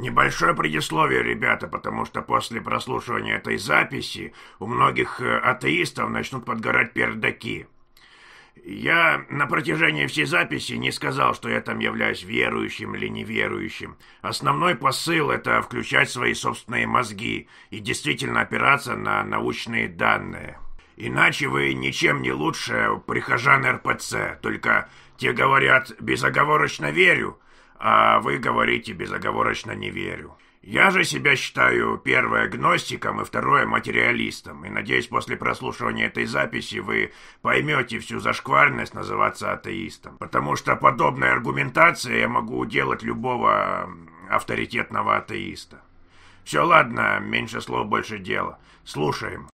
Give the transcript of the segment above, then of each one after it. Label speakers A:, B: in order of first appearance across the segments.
A: Небольшое предисловие, ребята, потому что после прослушивания этой записи у многих атеистов начнут подгорать пердаки. Я на протяжении всей записи не сказал, что я там являюсь верующим или неверующим. Основной посыл — это включать свои собственные мозги и действительно опираться на научные данные. Иначе вы ничем не лучше прихожан РПЦ, только те говорят «безоговорочно верю», а вы говорите «безоговорочно не верю». Я же себя считаю, первое, гностиком, и второе, материалистом. И надеюсь, после прослушивания этой записи вы поймете всю зашкварность называться атеистом. Потому что подобной аргументацией я могу делать любого авторитетного атеиста. Все, ладно, меньше слов, больше дела. Слушаем.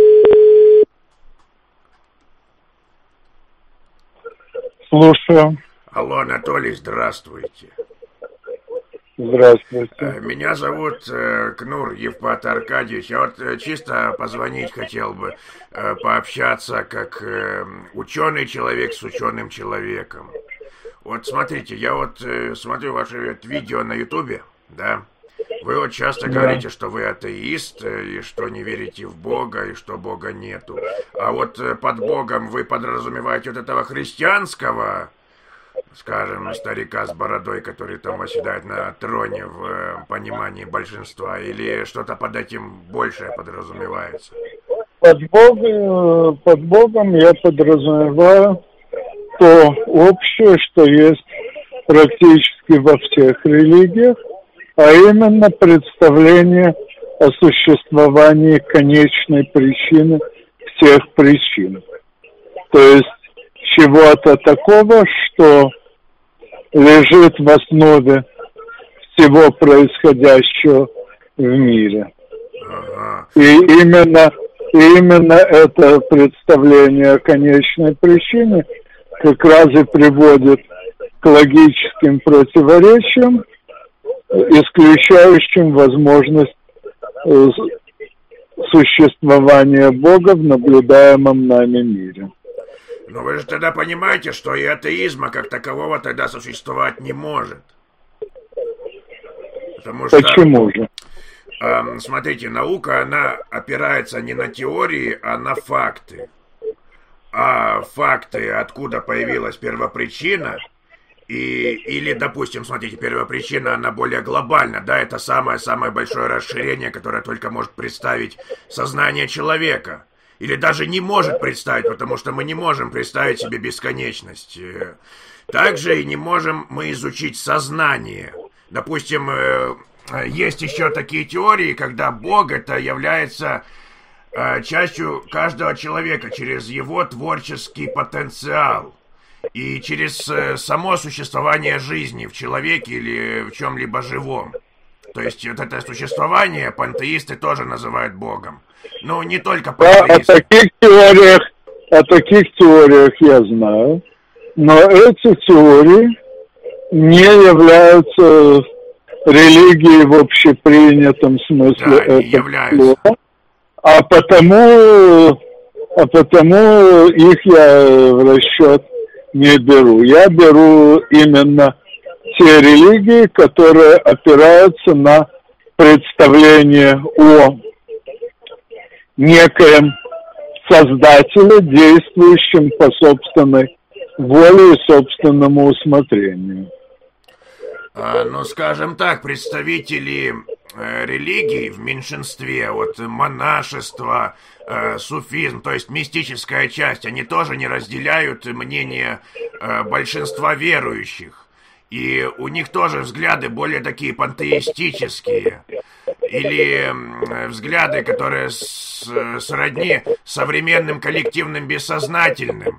B: Слушаю.
A: Алло, Анатолий, здравствуйте.
B: Здравствуйте.
A: Меня зовут Кнур Евпат Аркадьевич. Я вот чисто позвонить хотел бы, пообщаться как ученый человек с ученым человеком. Вот смотрите, я вот смотрю ваше видео на Ютубе, да? Вы вот часто говорите, что вы атеист, и что не верите в Бога, и что Бога нету. А вот под Богом вы подразумеваете вот этого христианского, скажем, старика с бородой, который там восседает на троне в понимании большинства, или что-то под этим большее подразумевается?
B: Под Богом я подразумеваю то общее, что есть практически во всех религиях, а именно представление о существовании конечной причины всех причин. То есть чего-то такого, что лежит в основе всего происходящего в мире. И именно это представление о конечной причине как раз и приводит к логическим противоречиям, исключающим возможность существования Бога в наблюдаемом нами мире.
A: Но вы же тогда понимаете, что и атеизма как такового тогда существовать не может. Потому что,
B: почему же?
A: Смотрите, наука, она опирается не на теории, а на факты. А факты, откуда появилась первопричина, или, допустим, смотрите, первопричина, она более глобальна, да, это самое-самое большое расширение, которое только может представить сознание человека. Или даже не может представить, потому что мы не можем представить себе бесконечность. Также и не можем мы изучить сознание. Допустим, есть еще такие теории, когда Бог это является частью каждого человека через его творческий потенциал и через само существование жизни в человеке или в чем-либо живом. То есть вот это существование пантеисты тоже называют Богом. Ну, не только пантеисты.
B: О таких теориях я знаю, но эти теории не являются религией в общепринятом смысле, да, этого слова, а потому их я в расчет не беру. Я беру именно те религии, которые опираются на представление о некоем создателе, действующем по собственной воле и собственному усмотрению.
A: Ну, скажем так, представители религий в меньшинстве, вот монашество, суфизм, то есть мистическая часть, они тоже не разделяют мнение большинства верующих. И у них тоже взгляды более такие пантеистические. Или взгляды, которые сродни современным коллективным бессознательным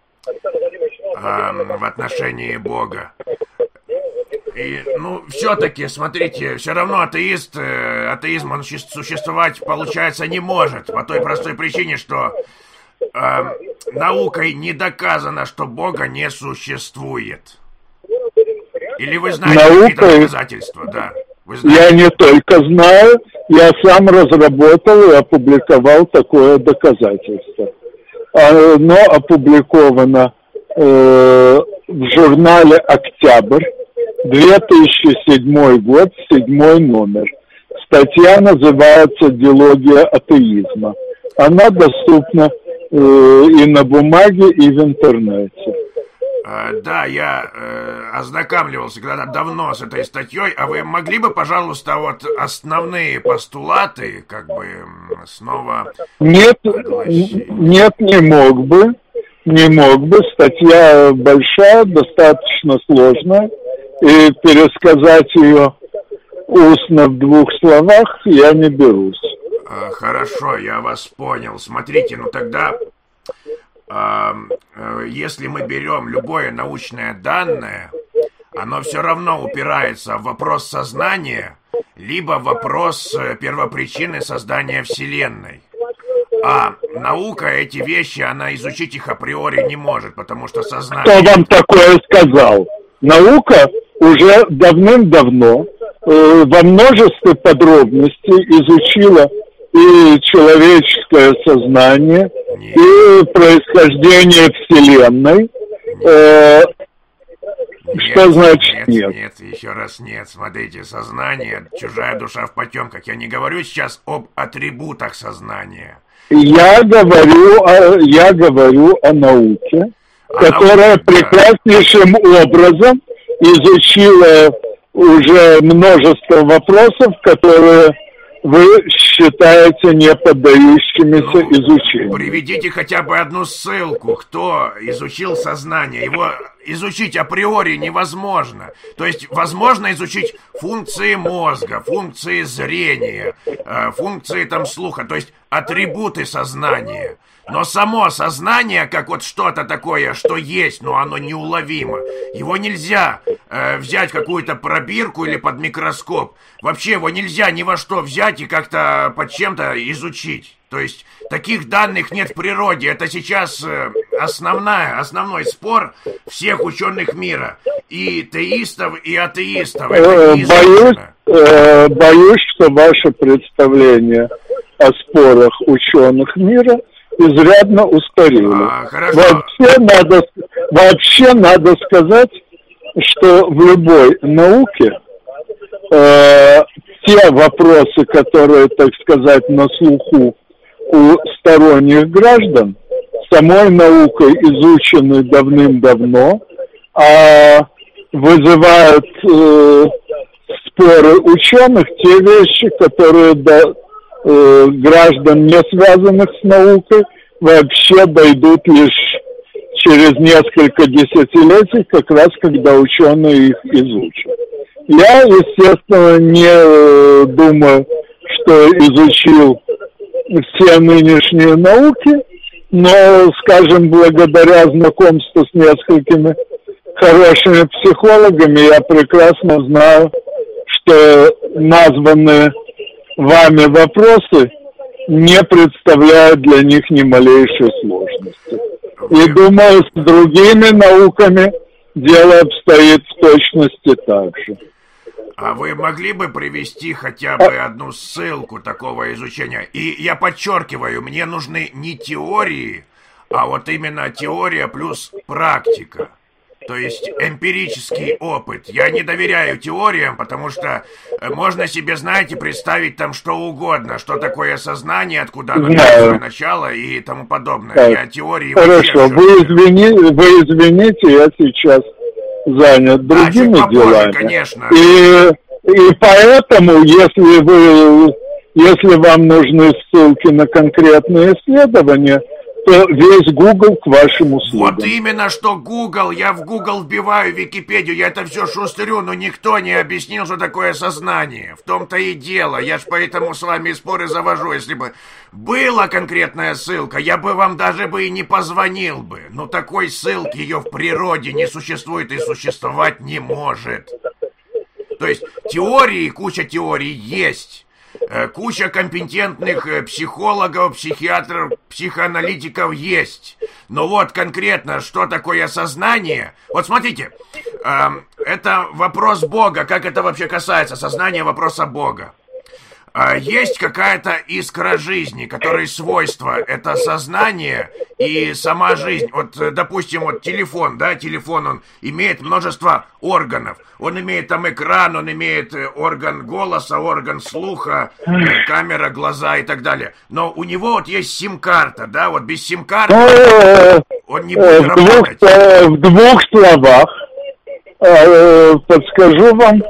A: в отношении Бога. И, ну, все-таки, смотрите, все равно атеизм, он существовать, получается, не может. По той простой причине, что наукой не доказано, что Бога не существует. Или вы знаете какие-то доказательства, да?
B: Я не только знаю, я сам разработал и опубликовал такое доказательство. Оно опубликовано в журнале «Октябрь», 2007 год, 7 номер. Статья называется «Диалогия атеизма». Она доступна и на бумаге, и в интернете.
A: Да, я ознакомливался когда-то давно с этой статьей, а вы могли бы, пожалуйста, вот основные постулаты, как бы, снова...
B: Нет, не мог бы. Не мог бы. Статья большая, достаточно сложная, и пересказать ее устно в 2 словах я не берусь.
A: Хорошо, я вас понял. Смотрите, ну тогда... если мы берем любое научное данное, оно все равно упирается в вопрос сознания, либо в вопрос первопричины создания Вселенной. А наука эти вещи, она изучить их априори не может, потому что сознание...
B: Кто вам такое сказал? Наука уже давным-давно во множестве подробностей изучила и человеческое сознание, и происхождение Вселенной. Что значит нет?
A: Нет, еще раз нет. Смотрите, сознание, чужая душа в потемках. Я не говорю сейчас об атрибутах сознания.
B: Я говорю о науке, которая прекраснейшим образом изучила уже множество вопросов, которые вы считаете не поддающимися изучению.
A: Приведите хотя бы одну ссылку, кто изучил сознание. Его изучить априори невозможно. То есть возможно изучить функции мозга, функции зрения, функции там слуха, то есть атрибуты сознания. Но само сознание, как вот что-то такое, что есть, но оно неуловимо, его нельзя взять в какую-то пробирку или под микроскоп. Вообще его нельзя ни во что взять и как-то под чем-то изучить. То есть таких данных нет в природе. Это сейчас основной спор всех ученых мира. И теистов, и атеистов.
B: Боюсь, что ваше представление о спорах ученых мира изрядно устарело. Вообще надо сказать, что в любой науке те вопросы, которые, так сказать, на слуху у сторонних граждан, самой наукой изучены давным-давно, а вызывают споры ученых те вещи, которые граждан, не связанных с наукой, вообще дойдут лишь через несколько десятилетий, как раз когда ученые их изучат. Я, естественно, не думаю, что изучил все нынешние науки, но, скажем, благодаря знакомству с несколькими хорошими психологами, я прекрасно знаю, что названные вами вопросы не представляют для них ни малейшей сложности. И думаю, с другими науками дело обстоит в точности так же.
A: А вы могли бы привести хотя бы одну ссылку такого изучения? И я подчеркиваю, мне нужны не теории, а вот именно теория плюс практика. То есть эмпирический опыт. Я не доверяю теориям, потому что можно себе, знаете, представить там что угодно, что такое сознание, откуда оно берет начало и тому подобное.
B: Так.
A: Я теории...
B: Хорошо, вы извините, я сейчас занят другими делами.
A: Конечно.
B: И поэтому, если вам нужны ссылки на конкретные исследования, то весь Google к вашим услугам.
A: Вот именно что Google. Я в Google вбиваю Википедию, я это все шустрю, но никто не объяснил, что такое сознание. В том-то и дело. Я ж поэтому с вами споры завожу. Если бы была конкретная ссылка, я бы вам даже бы и не позвонил бы. Но такой ссылки ее в природе не существует и существовать не может. То есть теории, куча теорий есть. Куча компетентных психологов, психиатров, психоаналитиков есть. Но вот конкретно, что такое сознание... Вот смотрите, это вопрос Бога. Как это вообще касается сознания вопроса Бога? есть какая-то искра жизни, которой свойство это сознание и сама жизнь. Вот, допустим, вот телефон, да, телефон, он имеет множество органов. Он имеет там экран, он имеет орган голоса, орган слуха, камера, глаза и так далее. Но у него вот есть сим-карта, да, вот без сим-карты он не будет работать.
B: В двух словах подскажу вам,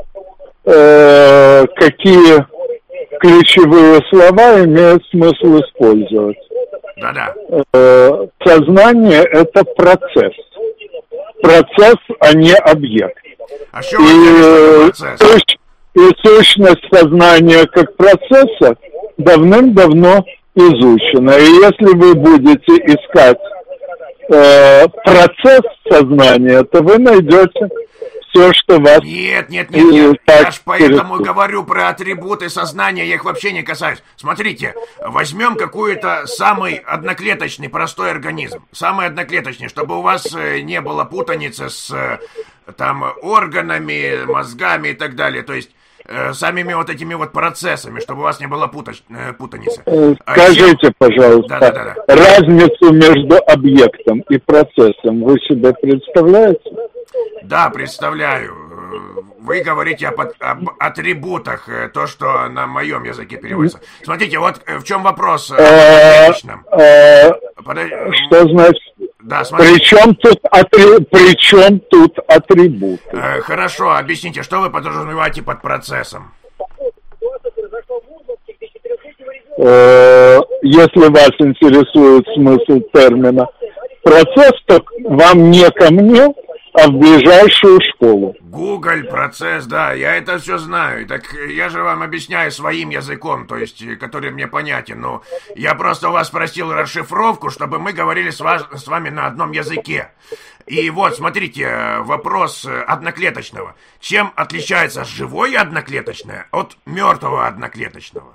B: какие ключевые слова имеет смысл использовать.
A: Да-да.
B: Сознание – это процесс. Процесс, а не объект.
A: А что вы процесс?
B: И сущность сознания как процесса давным-давно изучена. И если вы будете искать процесс сознания, то вы найдете все, что вас...
A: Нет. Я ж поэтому говорю про атрибуты сознания, я их вообще не касаюсь. Смотрите, возьмем какой-то самый одноклеточный простой организм. Самый одноклеточный, чтобы у вас не было путаницы с там органами, мозгами и так далее. То есть самими вот этими вот процессами, чтобы у вас не было путаницы.
B: Скажите, пожалуйста, разницу между объектом и процессом вы себе представляете?
A: Да, представляю. Вы говорите об атрибутах, то, что на моем языке переводится. Смотрите, вот в чем вопрос.
B: Что значит?
A: Да, смотрите.
B: Причем тут атрибут?
A: Хорошо, объясните, что вы подразумеваете под процессом?
B: Если вас интересует смысл термина процесс, то вам не ко мне, а в ближайшую школу.
A: Google, процесс, да, я это все знаю. Так я же вам объясняю своим языком, то есть, который мне понятен. Ну, я просто у вас спросил расшифровку, чтобы мы говорили с вами на одном языке. И вот, смотрите, вопрос одноклеточного. Чем отличается живое одноклеточное от мертвого одноклеточного?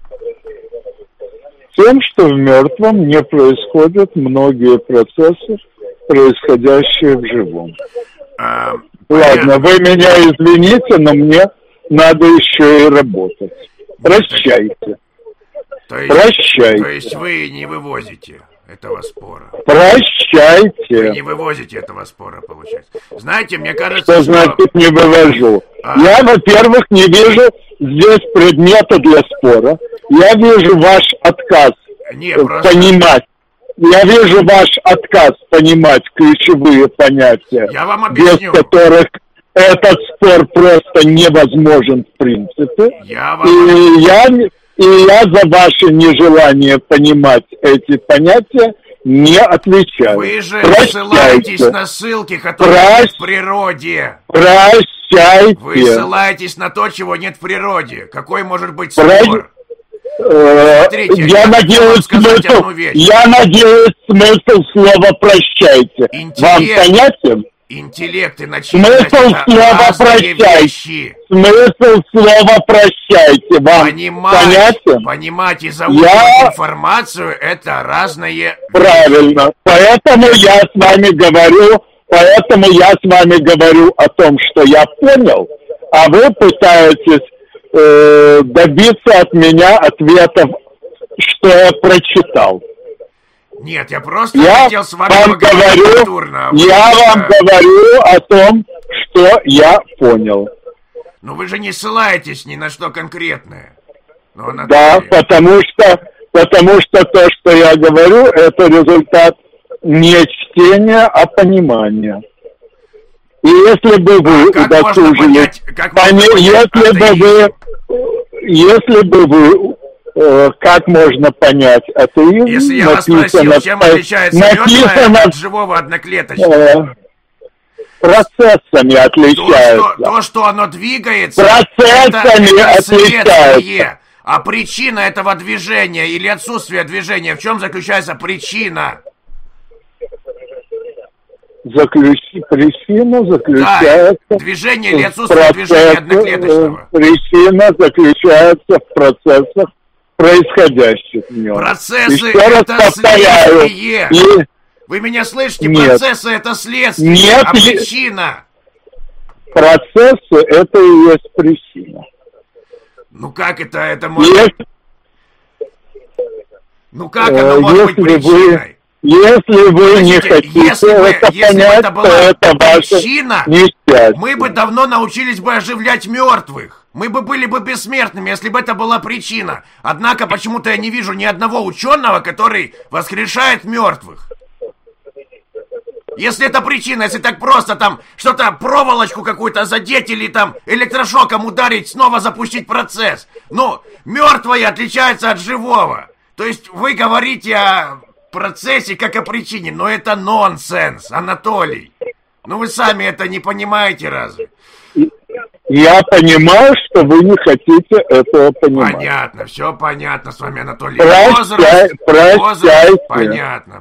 B: Тем, что в мертвом не происходят многие процессы, происходящие в живом. Ладно, вы меня извините, но мне надо еще и работать. Прощайте. Прощайте.
A: То есть вы не вывозите этого спора?
B: Прощайте.
A: Вы не вывозите этого спора, получается. Знаете, мне кажется,
B: что значит не вывожу? Я, во-первых, не вижу здесь предмета для спора. Я вижу ваш отказ понимать. Я вижу ваш отказ понимать ключевые понятия,
A: я вам объясню,
B: без которых этот спор просто невозможен в принципе. И я за ваше нежелание понимать эти понятия не отвечаю.
A: Вы же ссылаетесь на ссылки, которые нет в природе.
B: Прощайте.
A: Вы ссылаетесь на то, чего нет в природе. Какой может быть спор?
B: Смотрите, я надеюсь, смысл слова «прощайте». Вам понятен?
A: Интеллект и начитанность —
B: смысл слова «прощайте». Смысл слова «прощайте» вам понятен?
A: Понимать и заучивать информацию — это разные...
B: Правильно. Поэтому я с вами говорю о том, что я понял, а вы пытаетесь добиться от меня ответов, что я прочитал.
A: Нет, я просто хотел с вами поговорить культурно.
B: Я вам говорю о том, что я понял.
A: Но вы же не ссылаетесь ни на что конкретное.
B: Да, потому что то, что я говорю, это результат не чтения, а понимания. И если бы вы удосужились, как можно понять атеизм?
A: Если я вас спросил, чем отличается мертвое от живого одноклеточного?
B: Процессами отличается.
A: То, что оно двигается,
B: процессами
A: это
B: отличается.
A: следствие. А причина этого движения или отсутствия движения, в чем заключается причина?
B: Причина заключается...
A: Да, движение или отсутствие движения одноклеточного.
B: Причина заключается в процессах, происходящих в нем.
A: Процессы — это следствие. Вы меня слышите?
B: Нет.
A: Процессы — это следствие.
B: Нет.
A: А причина?
B: Процессы — это и есть причина.
A: Ну как это может... Ну как оно может быть причиной?
B: Если вы не хотите это понять, то это ваша несчастье.
A: Мы бы давно научились бы оживлять мертвых. Мы бы были бы бессмертными, если бы это была причина. Однако почему-то я не вижу ни одного ученого, который воскрешает мертвых. Если это причина, если так просто там что-то, проволочку какую-то задеть или там электрошоком ударить, снова запустить процесс. Ну, мертвое отличается от живого. То есть вы говорите о процессе как о причине, но это нонсенс, Анатолий. Ну вы сами это не понимаете разве?
B: Я понимаю, что вы не хотите этого понимать.
A: Понятно, все понятно с вами, Анатолий.
B: Прощайте.
A: Понятно.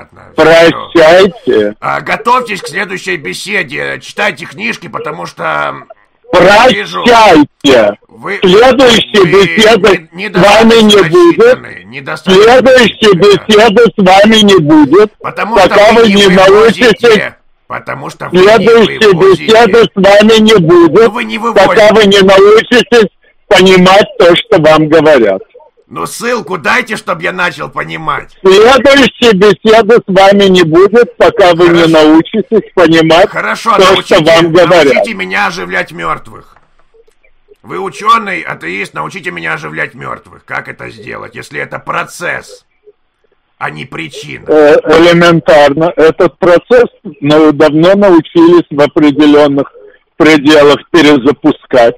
B: Прощайте.
A: Готовьтесь к следующей беседе, читайте книжки, потому что...
B: Прощайте. Следующей беседы с вами не будет. Следующей беседы с вами не будет, пока вы не научитесь...
A: Потому что вы
B: следующей беседы с вами не будет, пока вы не научитесь понимать то, что вам говорят.
A: Ну ссылку дайте, чтобы я начал понимать.
B: Следующей беседы с вами не будет, пока вы не научитесь понимать то, что вам говорят.
A: Научите меня оживлять мертвых. Вы ученый, атеист, научите меня оживлять мертвых. Как это сделать, если это процесс, а не причина?
B: Элементарно. Этот процесс давно научились в определенных пределах перезапускать.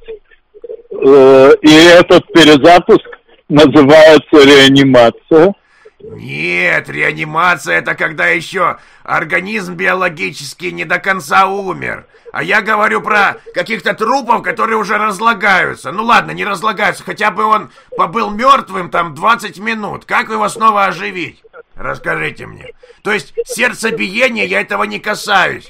B: И этот перезапуск называется реанимация.
A: Нет, реанимация — это когда еще организм биологически не до конца умер. А я говорю про каких-то трупов, которые уже разлагаются. Ну ладно, не разлагаются, хотя бы он побыл мертвым там 20 минут. Как его снова оживить? Расскажите мне. То есть сердцебиение, я этого не касаюсь.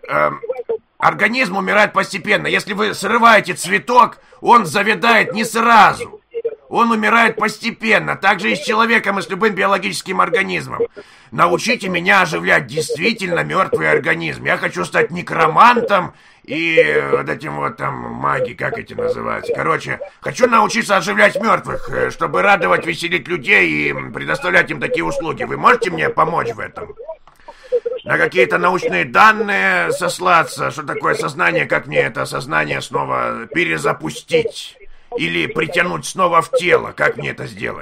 A: Организм умирает постепенно. Если вы срываете цветок, он завядает не сразу. Он умирает постепенно. Так же и с человеком, и с любым биологическим организмом. Научите меня оживлять действительно мертвый организм. Я хочу стать некромантом и вот этим вот там маги, как эти называются. Короче, хочу научиться оживлять мертвых, чтобы радовать, веселить людей и предоставлять им такие услуги. Вы можете мне помочь в этом? На какие-то научные данные сослаться, что такое сознание, как мне это сознание снова перезапустить или притянуть снова в тело, как мне это сделать?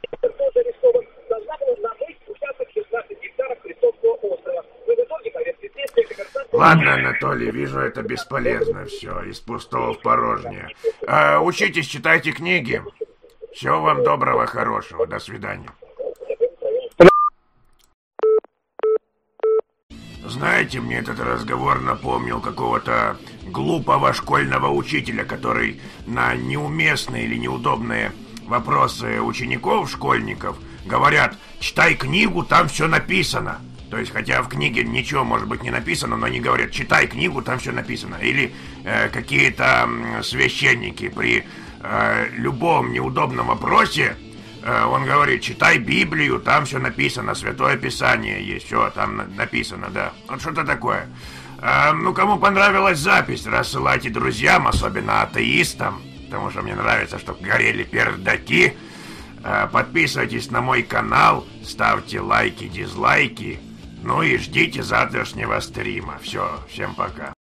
A: Ладно, Анатолий, вижу, это бесполезно все, из пустого в порожнее. Учитесь, читайте книги. Всего вам доброго, хорошего, до свидания. Знаете, мне этот разговор напомнил какого-то глупого школьного учителя, который на неуместные или неудобные вопросы учеников, школьников, говорят: читай книгу, там все написано. То есть, хотя в книге ничего, может быть, не написано, но они говорят: читай книгу, там все написано. Или какие-то священники при любом неудобном вопросе, он говорит: читай Библию, там все написано, Святое Писание есть, все там написано, да. Вот что-то такое. Ну, кому понравилась запись, рассылайте друзьям, особенно атеистам, потому что мне нравится, чтобы горели пердаки. Подписывайтесь на мой канал, ставьте лайки, дизлайки, ну и ждите завтрашнего стрима. Все, всем пока.